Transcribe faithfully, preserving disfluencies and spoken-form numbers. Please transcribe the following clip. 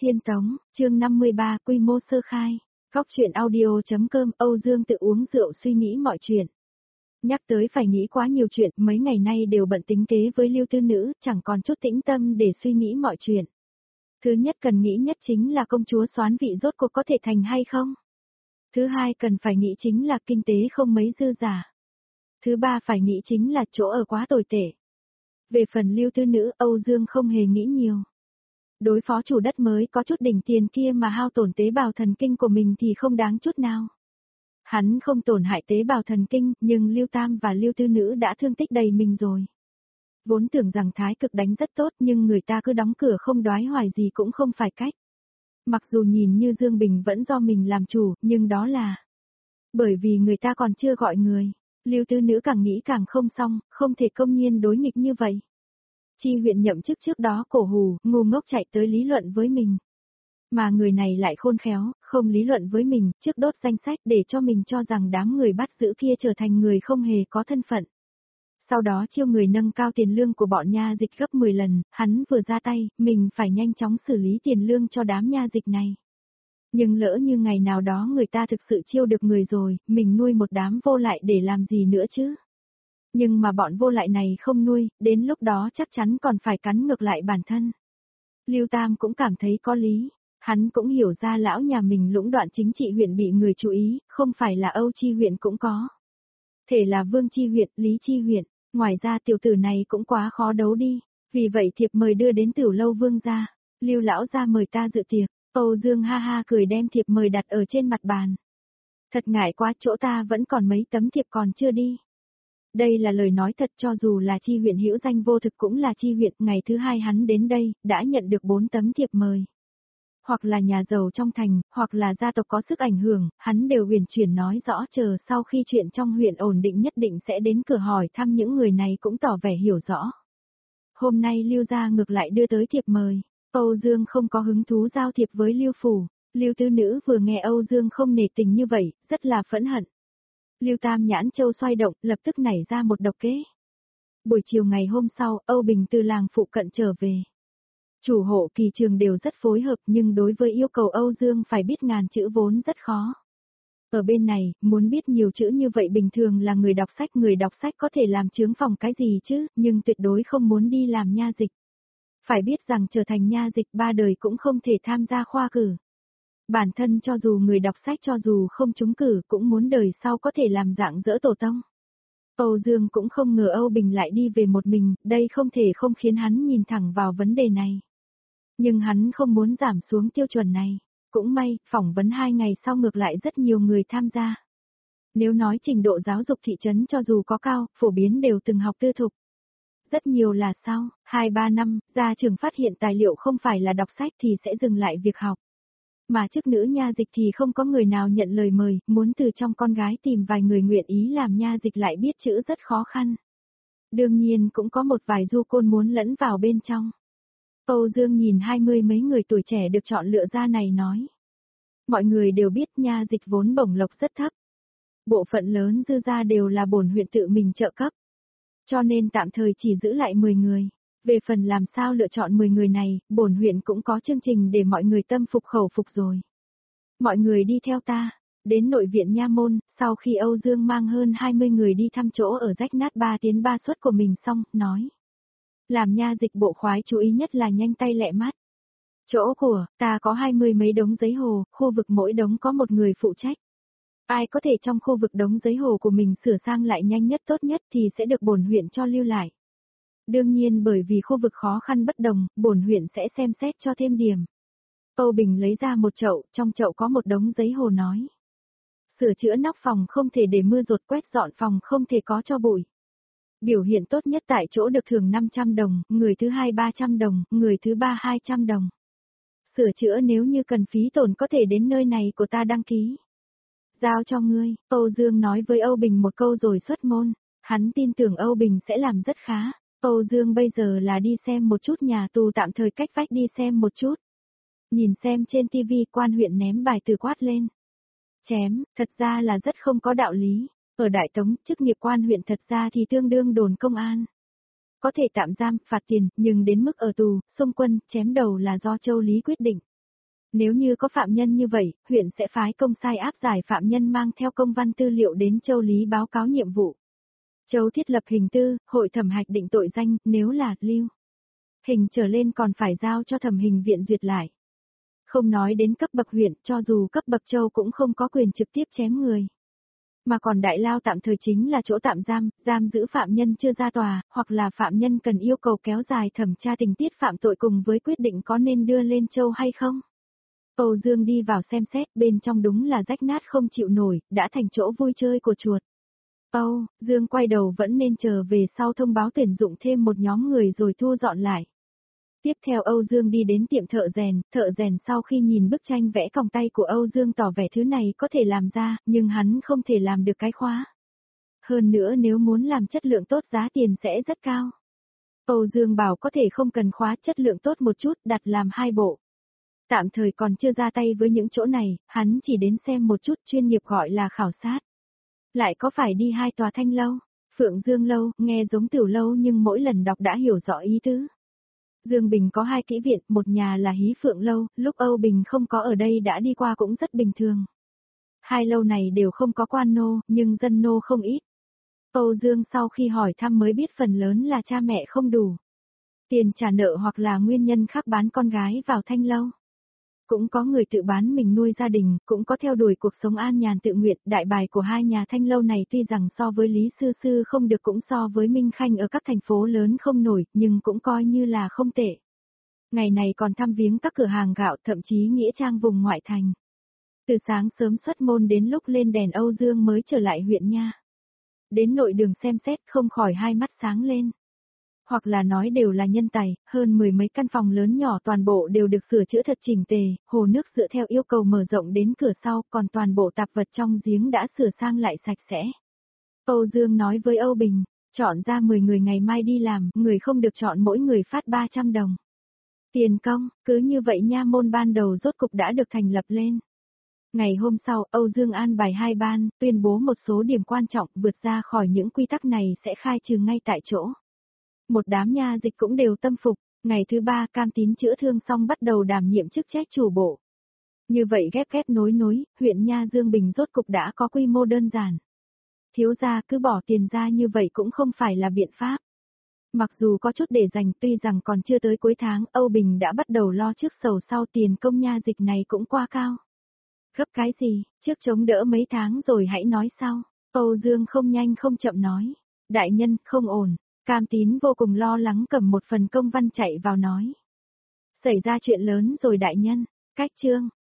Tiên Tống, chương năm mươi ba, quy mô sơ khai. Góc truyện audio.com, Âu Dương tự uống rượu suy nghĩ mọi chuyện. Nhắc tới phải nghĩ quá nhiều chuyện, mấy ngày nay đều bận tính kế với Lưu Tư Nữ, chẳng còn chút tĩnh tâm để suy nghĩ mọi chuyện. Thứ nhất cần nghĩ nhất chính là công chúa soán vị rốt cuộc có thể thành hay không. Thứ hai cần phải nghĩ chính là kinh tế không mấy dư giả. Thứ ba phải nghĩ chính là chỗ ở quá tồi tệ. Về phần Lưu Tư Nữ, Âu Dương không hề nghĩ nhiều. Đối phó chủ đất mới có chút đỉnh tiền kia mà hao tổn tế bào thần kinh của mình thì không đáng chút nào. Hắn không tổn hại tế bào thần kinh, nhưng Lưu Tam và Lưu Tư Nữ đã thương tích đầy mình rồi. Vốn tưởng rằng thái cực đánh rất tốt nhưng người ta cứ đóng cửa không đoái hoài gì cũng không phải cách. Mặc dù nhìn như Dương Bình vẫn do mình làm chủ, nhưng đó là bởi vì người ta còn chưa gọi người. Lưu Tư Nữ càng nghĩ càng không xong, không thể công nhiên đối nghịch như vậy. Chi huyện nhậm chức trước đó cổ hù, ngu ngốc chạy tới lý luận với mình. Mà người này lại khôn khéo, không lý luận với mình, trước đốt danh sách để cho mình cho rằng đám người bắt giữ kia trở thành người không hề có thân phận. Sau đó chiêu người nâng cao tiền lương của bọn nha dịch gấp mười lần, hắn vừa ra tay, mình phải nhanh chóng xử lý tiền lương cho đám nha dịch này. Nhưng lỡ như ngày nào đó người ta thực sự chiêu được người rồi, mình nuôi một đám vô lại để làm gì nữa chứ? Nhưng mà bọn vô lại này không nuôi, đến lúc đó chắc chắn còn phải cắn ngược lại bản thân. Lưu Tam cũng cảm thấy có lý, hắn cũng hiểu ra lão nhà mình lũng đoạn chính trị huyện bị người chú ý, không phải là Âu Chi huyện cũng có. Thể là Vương Chi huyện, Lý Chi huyện, ngoài ra tiểu tử này cũng quá khó đấu đi, vì vậy thiệp mời đưa đến Tiểu Lâu Vương gia, Lưu lão gia mời ta dự tiệc, Âu Dương ha ha cười đem thiệp mời đặt ở trên mặt bàn. Thật ngại quá, chỗ ta vẫn còn mấy tấm thiệp còn chưa đi. Đây là lời nói thật, cho dù là Chi huyện hữu danh vô thực cũng là Chi huyện, ngày thứ hai hắn đến đây, đã nhận được bốn tấm thiệp mời. Hoặc là nhà giàu trong thành, hoặc là gia tộc có sức ảnh hưởng, hắn đều huyền chuyển nói rõ chờ sau khi chuyện trong huyện ổn định nhất định sẽ đến cửa hỏi thăm những người này cũng tỏ vẻ hiểu rõ. Hôm nay Lưu gia ngược lại đưa tới thiệp mời, Âu Dương không có hứng thú giao thiệp với Lưu phủ, Lưu Tư Nữ vừa nghe Âu Dương không nể tình như vậy, rất là phẫn hận. Lưu Tam nhãn châu xoay động, lập tức nảy ra một độc kế. Buổi chiều ngày hôm sau, Âu Bình từ làng phụ cận trở về. Chủ hộ kỳ trường đều rất phối hợp nhưng đối với yêu cầu Âu Dương phải biết ngàn chữ vốn rất khó. Ở bên này, muốn biết nhiều chữ như vậy bình thường là người đọc sách, người đọc sách có thể làm chướng phòng cái gì chứ, nhưng tuyệt đối không muốn đi làm nha dịch. Phải biết rằng trở thành nha dịch ba đời cũng không thể tham gia khoa cử. Bản thân cho dù người đọc sách cho dù không trúng cử cũng muốn đời sau có thể làm dạng dỡ tổ tông. Âu Dương cũng không ngờ Âu Bình lại đi về một mình, đây không thể không khiến hắn nhìn thẳng vào vấn đề này. Nhưng hắn không muốn giảm xuống tiêu chuẩn này. Cũng may, phỏng vấn hai ngày sau ngược lại rất nhiều người tham gia. Nếu nói trình độ giáo dục thị trấn cho dù có cao, phổ biến đều từng học tư thục. Rất nhiều là sau, hai ba năm, gia trưởng phát hiện tài liệu không phải là đọc sách thì sẽ dừng lại việc học. Mà chức nữ nha dịch thì không có người nào nhận lời mời, muốn từ trong con gái tìm vài người nguyện ý làm nha dịch lại biết chữ rất khó khăn. Đương nhiên cũng có một vài du côn muốn lẫn vào bên trong. Âu Dương nhìn hai mươi mấy người tuổi trẻ được chọn lựa ra này nói. Mọi người đều biết nha dịch vốn bổng lộc rất thấp. Bộ phận lớn dư ra đều là bổn huyện tự mình trợ cấp. Cho nên tạm thời chỉ giữ lại mười người. Về phần làm sao lựa chọn mười người này, bổn huyện cũng có chương trình để mọi người tâm phục khẩu phục rồi. Mọi người đi theo ta, đến nội viện nha môn, sau khi Âu Dương mang hơn hai mươi người đi thăm chỗ ở rách nát ba tiến ba suất của mình xong, nói. Làm nha dịch bộ khoái chú ý nhất là nhanh tay lẹ mắt. Chỗ của, ta có hai mươi mấy đống giấy hồ, khu vực mỗi đống có một người phụ trách. Ai có thể trong khu vực đống giấy hồ của mình sửa sang lại nhanh nhất tốt nhất thì sẽ được bổn huyện cho lưu lại. Đương nhiên bởi vì khu vực khó khăn bất đồng, bổn huyện sẽ xem xét cho thêm điểm. Âu Bình lấy ra một chậu, trong chậu có một đống giấy hồ nói. Sửa chữa nóc phòng không thể để mưa dột, quét dọn phòng không thể có cho bụi. Biểu hiện tốt nhất tại chỗ được thưởng năm trăm đồng, người thứ hai ba trăm đồng, người thứ ba hai trăm đồng. Sửa chữa nếu như cần phí tổn có thể đến nơi này của ta đăng ký. Giao cho ngươi, Âu Dương nói với Âu Bình một câu rồi xuất môn, hắn tin tưởng Âu Bình sẽ làm rất khá. Âu Dương bây giờ là đi xem một chút nhà tù tạm thời cách vách đi xem một chút. Nhìn xem trên tivi quan huyện ném bài từ quát lên. Chém, thật ra là rất không có đạo lý. Ở Đại Tống, chức nghiệp quan huyện thật ra thì tương đương đồn công an. Có thể tạm giam, phạt tiền, nhưng đến mức ở tù, xung quân, chém đầu là do Châu Lý quyết định. Nếu như có phạm nhân như vậy, huyện sẽ phái công sai áp giải phạm nhân mang theo công văn tư liệu đến Châu Lý báo cáo nhiệm vụ. Châu thiết lập hình tư, hội thẩm hạch định tội danh, nếu là lưu hình trở lên còn phải giao cho thẩm hình viện duyệt lại. Không nói đến cấp bậc huyện, cho dù cấp bậc châu cũng không có quyền trực tiếp chém người. Mà còn đại lao tạm thời chính là chỗ tạm giam, giam giữ phạm nhân chưa ra tòa, hoặc là phạm nhân cần yêu cầu kéo dài thẩm tra tình tiết phạm tội cùng với quyết định có nên đưa lên châu hay không. Âu Dương đi vào xem xét, bên trong đúng là rách nát không chịu nổi, đã thành chỗ vui chơi của chuột. Âu Dương quay đầu vẫn nên chờ về sau thông báo tuyển dụng thêm một nhóm người rồi thu dọn lại. Tiếp theo Âu Dương đi đến tiệm thợ rèn, thợ rèn sau khi nhìn bức tranh vẽ còng tay của Âu Dương tỏ vẻ thứ này có thể làm ra, nhưng hắn không thể làm được cái khóa. Hơn nữa nếu muốn làm chất lượng tốt giá tiền sẽ rất cao. Âu Dương bảo có thể không cần khóa chất lượng tốt một chút, đặt làm hai bộ. Tạm thời còn chưa ra tay với những chỗ này, hắn chỉ đến xem một chút, chuyên nghiệp gọi là khảo sát. Lại có phải đi hai tòa Thanh lâu, Phượng Dương lâu, nghe giống Tiểu lâu nhưng mỗi lần đọc đã hiểu rõ ý tứ. Dương Bình có hai kỹ viện, một nhà là Hí Phượng lâu, lúc Âu Bình không có ở đây đã đi qua cũng rất bình thường. Hai lâu này đều không có quan nô, nhưng dân nô không ít. Âu Dương sau khi hỏi thăm mới biết phần lớn là cha mẹ không đủ tiền trả nợ hoặc là nguyên nhân khác bán con gái vào Thanh lâu. Cũng có người tự bán mình nuôi gia đình, cũng có theo đuổi cuộc sống an nhàn tự nguyện. Đại bài của hai nhà Thanh lâu này tuy rằng so với Lý Sư Sư không được cũng so với Minh Khanh ở các thành phố lớn không nổi, nhưng cũng coi như là không tệ. Ngày này còn thăm viếng các cửa hàng gạo, thậm chí nghĩa trang vùng ngoại thành. Từ sáng sớm xuất môn đến lúc lên đèn Âu Dương mới trở lại huyện nha. Đến nội đường xem xét không khỏi hai mắt sáng lên. Hoặc là nói đều là nhân tài, hơn mười mấy căn phòng lớn nhỏ toàn bộ đều được sửa chữa thật chỉnh tề, hồ nước dựa theo yêu cầu mở rộng đến cửa sau, còn toàn bộ tạp vật trong giếng đã sửa sang lại sạch sẽ. Âu Dương nói với Âu Bình, chọn ra mười người ngày mai đi làm, người không được chọn mỗi người phát ba trăm đồng. Tiền công, cứ như vậy nha môn ban đầu rốt cục đã được thành lập lên. Ngày hôm sau, Âu Dương an bài hai ban, tuyên bố một số điểm quan trọng vượt ra khỏi những quy tắc này sẽ khai trừ ngay tại chỗ. Một đám nha dịch cũng đều tâm phục, ngày thứ ba Cam Tín chữa thương xong bắt đầu đảm nhiệm chức trách chủ bộ. Như vậy ghép ghép nối nối, huyện nha Dương Bình rốt cục đã có quy mô đơn giản. Thiếu gia cứ bỏ tiền ra như vậy cũng không phải là biện pháp. Mặc dù có chút để dành, tuy rằng còn chưa tới cuối tháng, Âu Bình đã bắt đầu lo trước sầu sau, tiền công nha dịch này cũng quá cao. Gấp cái gì, trước chống đỡ mấy tháng rồi hãy nói sau. Âu Dương không nhanh không chậm nói. Đại nhân, không ổn. Cam Tín vô cùng lo lắng cầm một phần công văn chạy vào nói. Xảy ra chuyện lớn rồi đại nhân, cách chương.